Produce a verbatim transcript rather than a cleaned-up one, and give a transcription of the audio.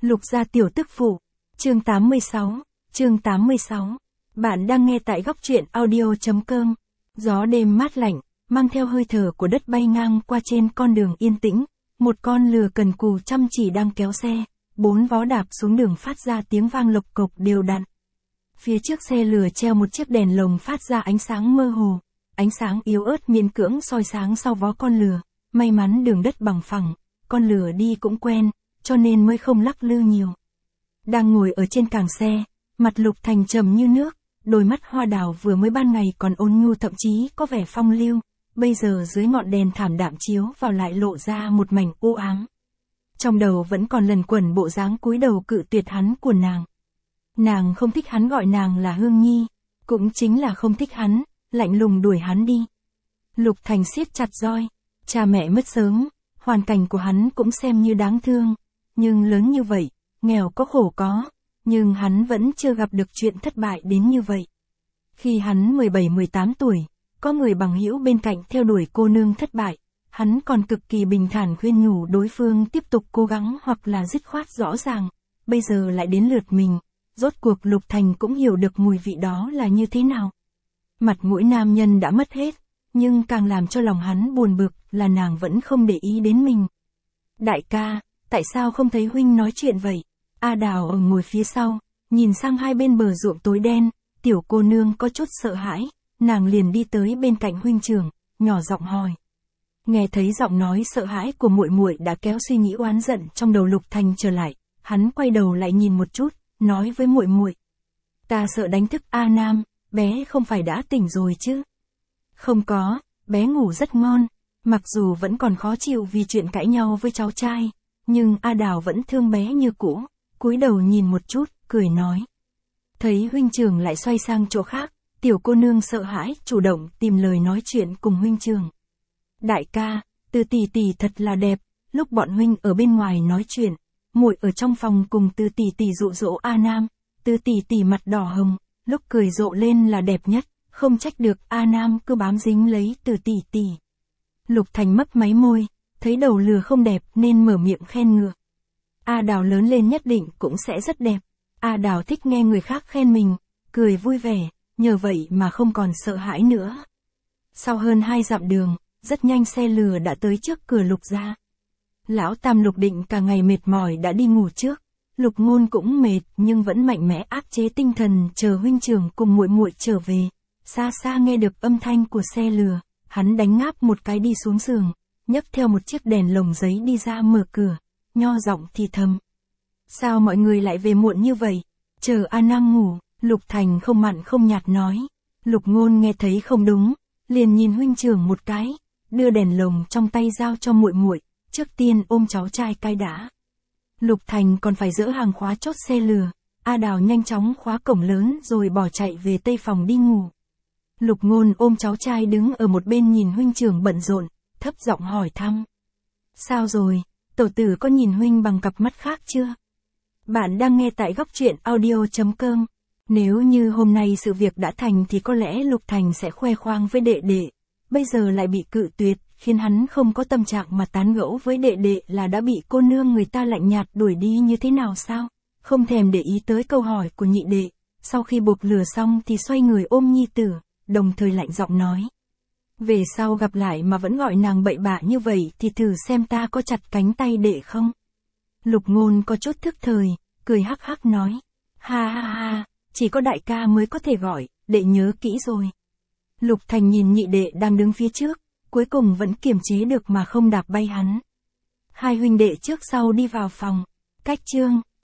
Lục gia tiểu tức phụ. Chương tám mươi sáu. Chương tám mươi sáu. Bạn đang nghe tại góc truyện audio.com. Gió đêm mát lạnh, mang theo hơi thở của đất bay ngang qua trên con đường yên tĩnh. Một con lừa cần cù chăm chỉ đang kéo xe, bốn vó đạp xuống đường phát ra tiếng vang lộc cộc đều đặn. Phía trước xe lừa treo một chiếc đèn lồng phát ra ánh sáng mơ hồ. Ánh sáng yếu ớt miễn cưỡng soi sáng sau vó con lừa. May mắn đường đất bằng phẳng, con lừa đi cũng quen, cho nên mới không lắc lư nhiều. Đang ngồi ở trên càng xe, mặt Lục Thành trầm như nước, đôi mắt hoa đào vừa mới ban ngày còn ôn nhu thậm chí có vẻ phong lưu, bây giờ dưới ngọn đèn thảm đạm chiếu vào lại lộ ra một mảnh u ám. Trong đầu vẫn còn lẩn quẩn bộ dáng cúi đầu cự tuyệt hắn của nàng. Nàng không thích hắn gọi nàng là Hương Nhi, cũng chính là không thích hắn, lạnh lùng đuổi hắn đi. Lục Thành siết chặt roi, cha mẹ mất sớm, hoàn cảnh của hắn cũng xem như đáng thương, nhưng lớn như vậy, nghèo có khổ có, nhưng hắn vẫn chưa gặp được chuyện thất bại đến như vậy. Khi hắn mười bảy mười tám tuổi, có người bằng hữu bên cạnh theo đuổi cô nương thất bại, hắn còn cực kỳ bình thản khuyên nhủ đối phương tiếp tục cố gắng hoặc là dứt khoát rõ ràng, bây giờ lại đến lượt mình, rốt cuộc Lục Thành cũng hiểu được mùi vị đó là như thế nào. Mặt mũi nam nhân đã mất hết, nhưng càng làm cho lòng hắn buồn bực là nàng vẫn không để ý đến mình. Đại ca, tại sao không thấy huynh nói chuyện vậy? A Đào ở ngồi phía sau, nhìn sang hai bên bờ ruộng tối đen, tiểu cô nương có chút sợ hãi, nàng liền đi tới bên cạnh huynh trưởng, nhỏ giọng hỏi. Nghe thấy giọng nói sợ hãi của muội muội đã kéo suy nghĩ oán giận trong đầu Lục Thành trở lại, hắn quay đầu lại nhìn một chút, nói với muội muội: "Ta sợ đánh thức A Nam, bé không phải đã tỉnh rồi chứ?" "Không có, bé ngủ rất ngon." Mặc dù vẫn còn khó chịu vì chuyện cãi nhau với cháu trai, nhưng A Đào vẫn thương bé như cũ, cúi đầu nhìn một chút, cười nói. Thấy huynh trưởng lại xoay sang chỗ khác, tiểu cô nương sợ hãi, chủ động tìm lời nói chuyện cùng huynh trưởng. Đại ca, Từ tỷ tỷ thật là đẹp, lúc bọn huynh ở bên ngoài nói chuyện, muội ở trong phòng cùng Từ tỷ tỷ dụ dỗ A Nam, Từ tỷ tỷ mặt đỏ hồng, lúc cười rộ lên là đẹp nhất, không trách được A Nam cứ bám dính lấy Từ tỷ tỷ. Lục Thành mấp máy môi, thấy đầu lừa không đẹp nên mở miệng khen ngược. A Đào lớn lên nhất định cũng sẽ rất đẹp. A Đào thích nghe người khác khen mình, cười vui vẻ, nhờ vậy mà không còn sợ hãi nữa. Sau hơn hai dặm đường, rất nhanh xe lừa đã tới trước cửa Lục gia. Lão Tam Lục Định cả ngày mệt mỏi đã đi ngủ trước. Lục Ngôn cũng mệt nhưng vẫn mạnh mẽ áp chế tinh thần chờ huynh trưởng cùng muội muội trở về. Xa xa nghe được âm thanh của xe lừa, hắn đánh ngáp một cái đi xuống giường, nhấc theo một chiếc đèn lồng giấy đi ra mở cửa, nho giọng thì thầm. Sao mọi người lại về muộn như vậy? Chờ A Nam ngủ, Lục Thành không mặn không nhạt nói. Lục Ngôn nghe thấy không đúng, liền nhìn huynh trưởng một cái, đưa đèn lồng trong tay giao cho muội muội, trước tiên ôm cháu trai cái đã. Lục Thành còn phải dỡ hàng khóa chốt xe lừa, A Đào nhanh chóng khóa cổng lớn rồi bỏ chạy về tây phòng đi ngủ. Lục Ngôn ôm cháu trai đứng ở một bên nhìn huynh trưởng bận rộn, thấp giọng hỏi thăm. Sao rồi, tổ tử có nhìn huynh bằng cặp mắt khác chưa? Bạn đang nghe tại góc truyện audio.com. Nếu như hôm nay sự việc đã thành thì có lẽ Lục Thành sẽ khoe khoang với đệ đệ. Bây giờ lại bị cự tuyệt, khiến hắn không có tâm trạng mà tán gẫu với đệ đệ là đã bị cô nương người ta lạnh nhạt đuổi đi như thế nào sao? Không thèm để ý tới câu hỏi của nhị đệ, sau khi buộc lừa xong thì xoay người ôm nhi tử, đồng thời lạnh giọng nói. Về sau gặp lại mà vẫn gọi nàng bậy bạ như vậy thì thử xem ta có chặt cánh tay đệ không? Lục Ngôn có chút thức thời, cười hắc hắc nói. Ha ha ha, chỉ có đại ca mới có thể gọi, đệ nhớ kỹ rồi. Lục Thành nhìn nhị đệ đang đứng phía trước, cuối cùng vẫn kiềm chế được mà không đạp bay hắn. Hai huynh đệ trước sau đi vào phòng, cách chương,